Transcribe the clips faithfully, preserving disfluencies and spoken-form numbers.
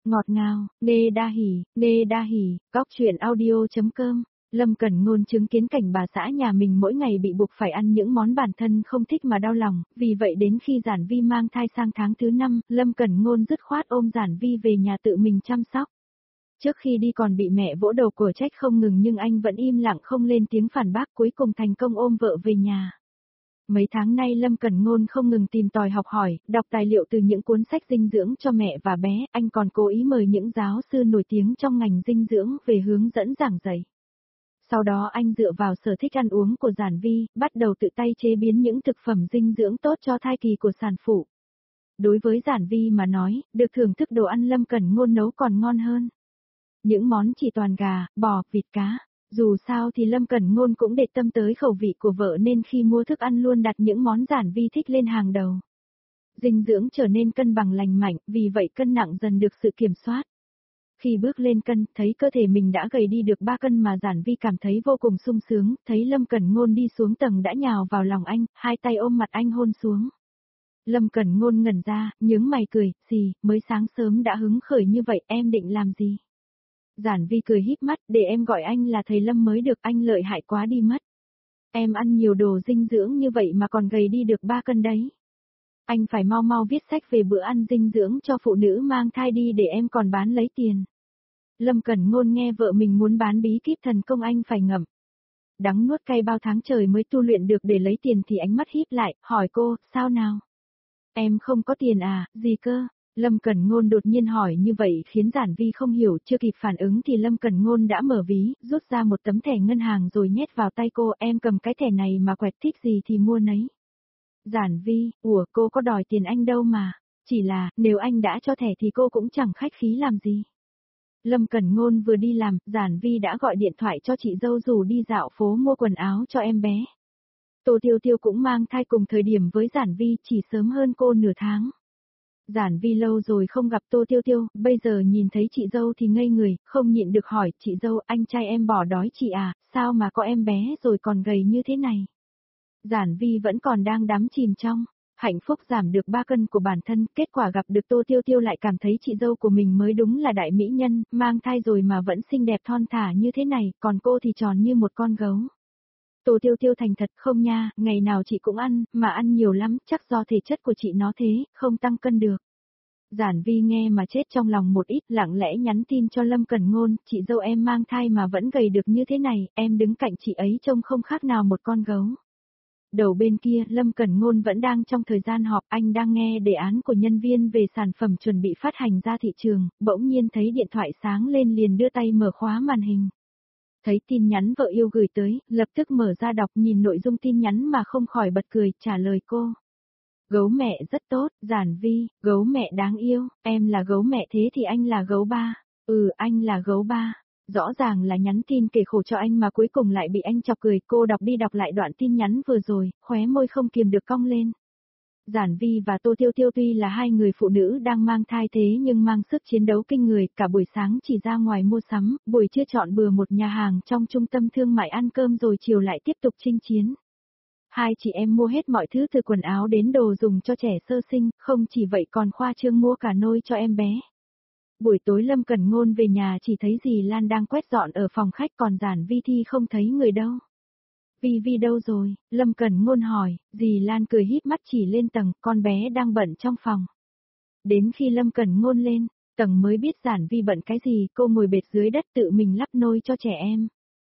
Ngọt ngào, nê đa hỉ, nê đa hỉ, góc chuyện audio.com. Lâm Cẩn Ngôn chứng kiến cảnh bà xã nhà mình mỗi ngày bị buộc phải ăn những món bản thân không thích mà đau lòng, vì vậy đến khi Giản Vi mang thai sang tháng thứ năm, Lâm Cẩn Ngôn dứt khoát ôm Giản Vi về nhà tự mình chăm sóc. Trước khi đi còn bị mẹ vỗ đầu của trách không ngừng nhưng anh vẫn im lặng không lên tiếng phản bác, cuối cùng thành công ôm vợ về nhà. Mấy tháng nay Lâm Cẩn Ngôn không ngừng tìm tòi học hỏi, đọc tài liệu từ những cuốn sách dinh dưỡng cho mẹ và bé, anh còn cố ý mời những giáo sư nổi tiếng trong ngành dinh dưỡng về hướng dẫn giảng dạy. Sau đó anh dựa vào sở thích ăn uống của Giản Vi, bắt đầu tự tay chế biến những thực phẩm dinh dưỡng tốt cho thai kỳ của sản phụ. Đối với Giản Vi mà nói, được thưởng thức đồ ăn Lâm Cẩn Ngôn nấu còn ngon hơn. Những món chỉ toàn gà, bò, vịt cá. Dù sao thì Lâm Cẩn Ngôn cũng để tâm tới khẩu vị của vợ nên khi mua thức ăn luôn đặt những món Giản Vi thích lên hàng đầu. Dinh dưỡng trở nên cân bằng lành mạnh, vì vậy cân nặng dần được sự kiểm soát. Khi bước lên cân, thấy cơ thể mình đã gầy đi được ba cân mà Giản Vi cảm thấy vô cùng sung sướng, thấy Lâm Cẩn Ngôn đi xuống tầng đã nhào vào lòng anh, hai tay ôm mặt anh hôn xuống. Lâm Cẩn Ngôn ngẩn ra, nhướng mày cười, gì, mới sáng sớm đã hứng khởi như vậy, em định làm gì? Giản Vi cười híp mắt, để em gọi anh là thầy Lâm mới được, anh lợi hại quá đi mất. Em ăn nhiều đồ dinh dưỡng như vậy mà còn gầy đi được ba cân đấy. Anh phải mau mau viết sách về bữa ăn dinh dưỡng cho phụ nữ mang thai đi để em còn bán lấy tiền. Lâm Cẩn Ngôn nghe vợ mình muốn bán bí kíp thần công anh phải ngậm. Đắng nuốt cay bao tháng trời mới tu luyện được để lấy tiền thì ánh mắt híp lại, hỏi cô, sao nào? Em không có tiền à, gì cơ? Lâm Cẩn Ngôn đột nhiên hỏi như vậy khiến Giản Vi không hiểu, chưa kịp phản ứng thì Lâm Cẩn Ngôn đã mở ví, rút ra một tấm thẻ ngân hàng rồi nhét vào tay cô, em cầm cái thẻ này mà quẹt thích gì thì mua nấy. Giản Vi, ủa cô có đòi tiền anh đâu mà, chỉ là, nếu anh đã cho thẻ thì cô cũng chẳng khách khí làm gì. Lâm Cẩn Ngôn vừa đi làm, Giản Vi đã gọi điện thoại cho chị dâu rủ đi dạo phố mua quần áo cho em bé. Tô Tiêu Tiêu cũng mang thai cùng thời điểm với Giản Vi, chỉ sớm hơn cô nửa tháng. Giản Vi lâu rồi không gặp Tô Tiêu Tiêu, bây giờ nhìn thấy chị dâu thì ngây người, không nhịn được hỏi, chị dâu, anh trai em bỏ đói chị à, sao mà có em bé rồi còn gầy như thế này? Giản Vi vẫn còn đang đắm chìm trong hạnh phúc giảm được ba cân của bản thân, kết quả gặp được Tô Tiêu Tiêu lại cảm thấy chị dâu của mình mới đúng là đại mỹ nhân, mang thai rồi mà vẫn xinh đẹp thon thả như thế này, còn cô thì tròn như một con gấu. Tô Tiêu Tiêu thành thật, không nha, ngày nào chị cũng ăn, mà ăn nhiều lắm, chắc do thể chất của chị nó thế, không tăng cân được. Giản Vi nghe mà chết trong lòng một ít, lặng lẽ nhắn tin cho Lâm Cẩn Ngôn, chị dâu em mang thai mà vẫn gầy được như thế này, em đứng cạnh chị ấy trông không khác nào một con gấu. Đầu bên kia, Lâm Cẩn Ngôn vẫn đang trong thời gian họp, anh đang nghe đề án của nhân viên về sản phẩm chuẩn bị phát hành ra thị trường, bỗng nhiên thấy điện thoại sáng lên liền đưa tay mở khóa màn hình. Thấy tin nhắn vợ yêu gửi tới, lập tức mở ra đọc, nhìn nội dung tin nhắn mà không khỏi bật cười, trả lời cô. Gấu mẹ rất tốt, Giản Vi, gấu mẹ đáng yêu, em là gấu mẹ thế thì anh là gấu ba. Ừ, anh là gấu ba. Rõ ràng là nhắn tin kể khổ cho anh mà cuối cùng lại bị anh chọc cười, cô đọc đi đọc lại đoạn tin nhắn vừa rồi, khóe môi không kiềm được cong lên. Giản Vi và Tô Tiêu Tiêu tuy là hai người phụ nữ đang mang thai thế nhưng mang sức chiến đấu kinh người, cả buổi sáng chỉ ra ngoài mua sắm, buổi trưa chọn bừa một nhà hàng trong trung tâm thương mại ăn cơm rồi chiều lại tiếp tục chinh chiến. Hai chị em mua hết mọi thứ từ quần áo đến đồ dùng cho trẻ sơ sinh, không chỉ vậy còn khoa trương mua cả nôi cho em bé. Buổi tối Lâm Cẩn Ngôn về nhà chỉ thấy dì Lan đang quét dọn ở phòng khách, còn Giản Vi thì không thấy người đâu. Vi Vi đâu rồi? Lâm Cẩn Ngôn hỏi, dì Lan cười híp mắt chỉ lên tầng, con bé đang bận trong phòng. Đến khi Lâm Cẩn Ngôn lên tầng mới biết Giản Vi bận cái gì, cô ngồi bệt dưới đất tự mình lắp nôi cho trẻ em.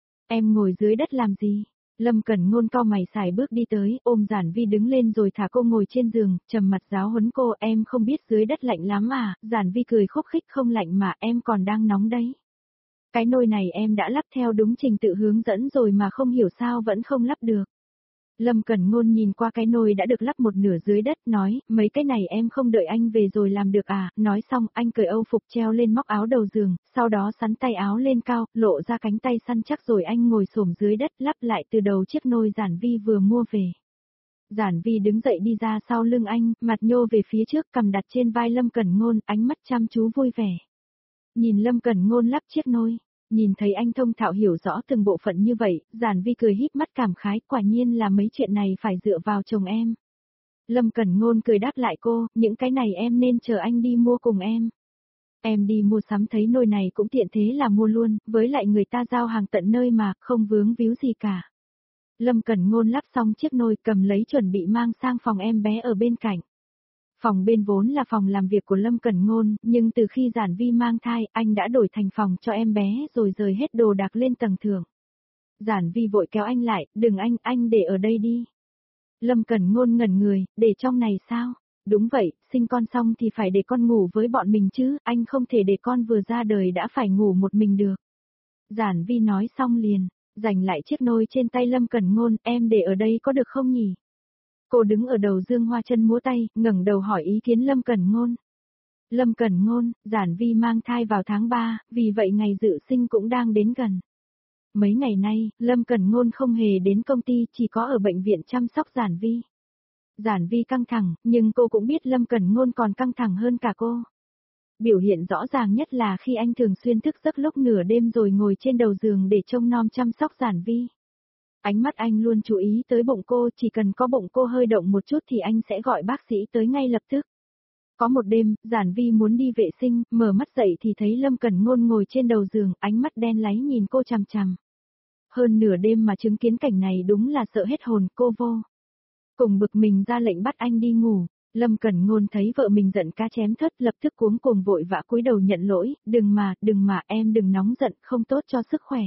Em ngồi dưới đất làm gì? Lâm Cẩn Ngôn cau mày xài bước đi tới, ôm Giản Vi đứng lên rồi thả cô ngồi trên giường, trầm mặt giáo huấn cô, em không biết dưới đất lạnh lắm à? Giản Vi cười khúc khích, không lạnh mà, em còn đang nóng đấy. Cái nồi này em đã lắp theo đúng trình tự hướng dẫn rồi mà không hiểu sao vẫn không lắp được. Lâm Cẩn Ngôn nhìn qua cái nồi đã được lắp một nửa dưới đất, nói, mấy cái này em không đợi anh về rồi làm được à? Nói xong, anh cởi âu phục treo lên móc áo đầu giường, sau đó xắn tay áo lên cao, lộ ra cánh tay săn chắc rồi anh ngồi xổm dưới đất lắp lại từ đầu chiếc nồi Giản Vi vừa mua về. Giản Vi đứng dậy đi ra sau lưng anh, mặt nhô về phía trước, cầm đặt trên vai Lâm Cẩn Ngôn, ánh mắt chăm chú vui vẻ. Nhìn Lâm Cẩn Ngôn lắp chiếc nôi. Nhìn thấy anh thông thạo hiểu rõ từng bộ phận như vậy, Giản Vi cười híp mắt cảm khái, quả nhiên là mấy chuyện này phải dựa vào chồng em. Lâm Cẩn Ngôn cười đáp lại cô, những cái này em nên chờ anh đi mua cùng em. Em đi mua sắm thấy nôi này cũng tiện thế là mua luôn, với lại người ta giao hàng tận nơi mà, không vướng víu gì cả. Lâm Cẩn Ngôn lắp xong chiếc nôi cầm lấy chuẩn bị mang sang phòng em bé ở bên cạnh. Phòng bên vốn là phòng làm việc của Lâm Cẩn Ngôn, nhưng từ khi Giản Vi mang thai, anh đã đổi thành phòng cho em bé rồi rời hết đồ đạc lên tầng thượng. Giản Vi vội kéo anh lại, đừng anh, anh để ở đây đi. Lâm Cẩn Ngôn ngẩn người, để trong này sao? Đúng vậy, sinh con xong thì phải để con ngủ với bọn mình chứ, anh không thể để con vừa ra đời đã phải ngủ một mình được. Giản Vi nói xong liền, giành lại chiếc nôi trên tay Lâm Cẩn Ngôn, em để ở đây có được không nhỉ? Cô đứng ở đầu giường hoa chân múa tay, ngẩng đầu hỏi ý kiến Lâm Cẩn Ngôn. Lâm Cẩn Ngôn, Giản Vi mang thai vào tháng ba, vì vậy ngày dự sinh cũng đang đến gần. Mấy ngày nay, Lâm Cẩn Ngôn không hề đến công ty, chỉ có ở bệnh viện chăm sóc Giản Vi. Giản Vi căng thẳng, nhưng cô cũng biết Lâm Cẩn Ngôn còn căng thẳng hơn cả cô. Biểu hiện rõ ràng nhất là khi anh thường xuyên thức giấc lúc nửa đêm rồi ngồi trên đầu giường để trông nom chăm sóc Giản Vi. Ánh mắt anh luôn chú ý tới bụng cô, chỉ cần có bụng cô hơi động một chút thì anh sẽ gọi bác sĩ tới ngay lập tức. Có một đêm, Giản Vi muốn đi vệ sinh, mở mắt dậy thì thấy Lâm Cẩn Ngôn ngồi trên đầu giường, ánh mắt đen láy nhìn cô chằm chằm. Hơn nửa đêm mà chứng kiến cảnh này đúng là sợ hết hồn, cô vô cùng bực mình ra lệnh bắt anh đi ngủ. Lâm Cẩn Ngôn thấy vợ mình giận cá chém thớt, lập tức cuống cuồng vội vã cúi đầu nhận lỗi, đừng mà, đừng mà, em đừng nóng giận, không tốt cho sức khỏe.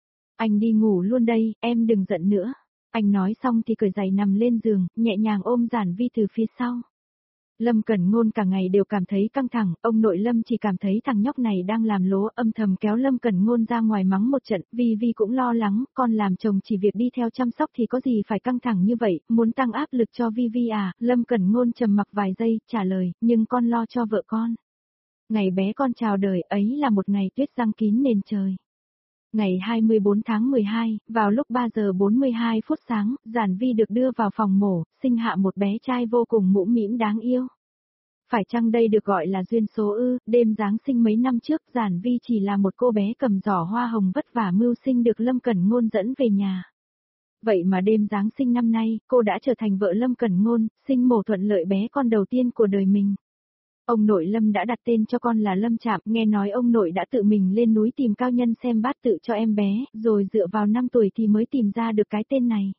Anh đi ngủ luôn đây, em đừng giận nữa. Anh nói xong thì cởi giày nằm lên giường, nhẹ nhàng ôm Giản Vi từ phía sau. Lâm Cẩn Ngôn cả ngày đều cảm thấy căng thẳng, ông nội Lâm chỉ cảm thấy thằng nhóc này đang làm lố, âm thầm kéo Lâm Cẩn Ngôn ra ngoài mắng một trận, Vi Vi cũng lo lắng, con làm chồng chỉ việc đi theo chăm sóc thì có gì phải căng thẳng như vậy, muốn tăng áp lực cho Vi Vi à, Lâm Cẩn Ngôn trầm mặc vài giây, trả lời, nhưng con lo cho vợ con. Ngày bé con chào đời ấy là một ngày tuyết giăng kín nền trời. Ngày hai mươi bốn tháng mười hai, vào lúc ba giờ bốn mươi hai phút sáng, Giản Vi được đưa vào phòng mổ, sinh hạ một bé trai vô cùng mũm mĩm đáng yêu. Phải chăng đây được gọi là duyên số ư, đêm Giáng sinh mấy năm trước Giản Vi chỉ là một cô bé cầm giỏ hoa hồng vất vả mưu sinh được Lâm Cẩn Ngôn dẫn về nhà. Vậy mà đêm Giáng sinh năm nay, cô đã trở thành vợ Lâm Cẩn Ngôn, sinh mổ thuận lợi bé con đầu tiên của đời mình. Ông nội Lâm đã đặt tên cho con là Lâm Trạm, nghe nói ông nội đã tự mình lên núi tìm cao nhân xem bát tự cho em bé, rồi dựa vào năm tuổi thì mới tìm ra được cái tên này.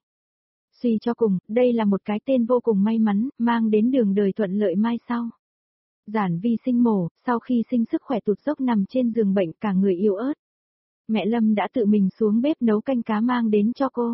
Suy cho cùng, đây là một cái tên vô cùng may mắn, mang đến đường đời thuận lợi mai sau. Giản Vi sinh mổ, sau khi sinh sức khỏe tụt dốc nằm trên giường bệnh cả người yếu ớt. Mẹ Lâm đã tự mình xuống bếp nấu canh cá mang đến cho cô.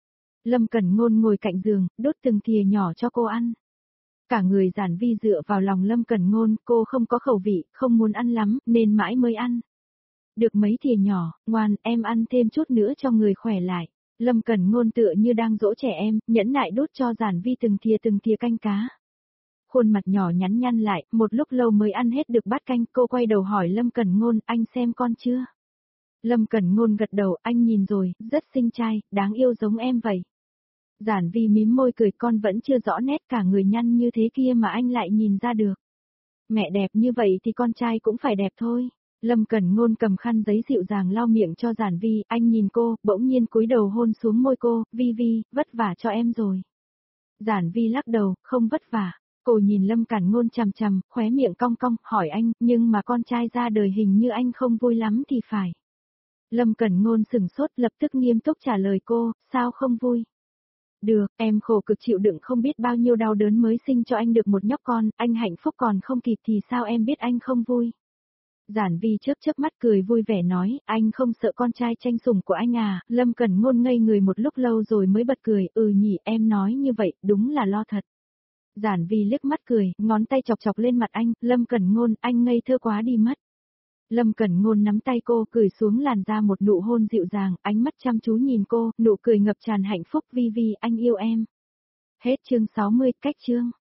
Lâm Cẩn Ngôn ngồi cạnh giường, đốt từng thìa nhỏ cho cô ăn. Cả người Giản Vi dựa vào lòng Lâm Cẩn Ngôn, cô không có khẩu vị, không muốn ăn lắm, nên mãi mới ăn. Được mấy thìa nhỏ, ngoan, em ăn thêm chút nữa cho người khỏe lại. Lâm Cẩn Ngôn tựa như đang dỗ trẻ em, nhẫn nại đút cho Giản Vi từng thìa từng thìa canh cá. Khuôn mặt nhỏ nhắn nhăn lại, một lúc lâu mới ăn hết được bát canh, cô quay đầu hỏi Lâm Cẩn Ngôn, anh xem con chưa? Lâm Cẩn Ngôn gật đầu, anh nhìn rồi, rất xinh trai, đáng yêu giống em vậy. Giản Vi mím môi cười, con vẫn chưa rõ nét, cả người nhăn như thế kia mà anh lại nhìn ra được. Mẹ đẹp như vậy thì con trai cũng phải đẹp thôi. Lâm Cẩn Ngôn cầm khăn giấy dịu dàng lau miệng cho Giản Vi, anh nhìn cô, bỗng nhiên cúi đầu hôn xuống môi cô, Vi Vi, vất vả cho em rồi. Giản Vi lắc đầu, không vất vả. Cô nhìn Lâm Cẩn Ngôn chằm chằm, khóe miệng cong cong, hỏi anh, nhưng mà con trai ra đời hình như anh không vui lắm thì phải. Lâm Cẩn Ngôn sửng sốt, lập tức nghiêm túc trả lời cô, sao không vui? Được, em khổ cực chịu đựng không biết bao nhiêu đau đớn mới sinh cho anh được một nhóc con, anh hạnh phúc còn không kịp thì sao em biết anh không vui? Giản Vi chớp chớp mắt cười vui vẻ nói, anh không sợ con trai tranh sủng của anh à? Lâm Cẩn Ngôn ngây người một lúc lâu rồi mới bật cười, ừ nhỉ, em nói như vậy, đúng là lo thật. Giản Vi liếc mắt cười, ngón tay chọc chọc lên mặt anh, Lâm Cẩn Ngôn, anh ngây thơ quá đi mất. Lâm Cẩn Ngôn nắm tay cô, cười xuống làn da một nụ hôn dịu dàng, ánh mắt chăm chú nhìn cô, nụ cười ngập tràn hạnh phúc, Vi Vi, anh yêu em. Hết chương sáu mươi, cách chương.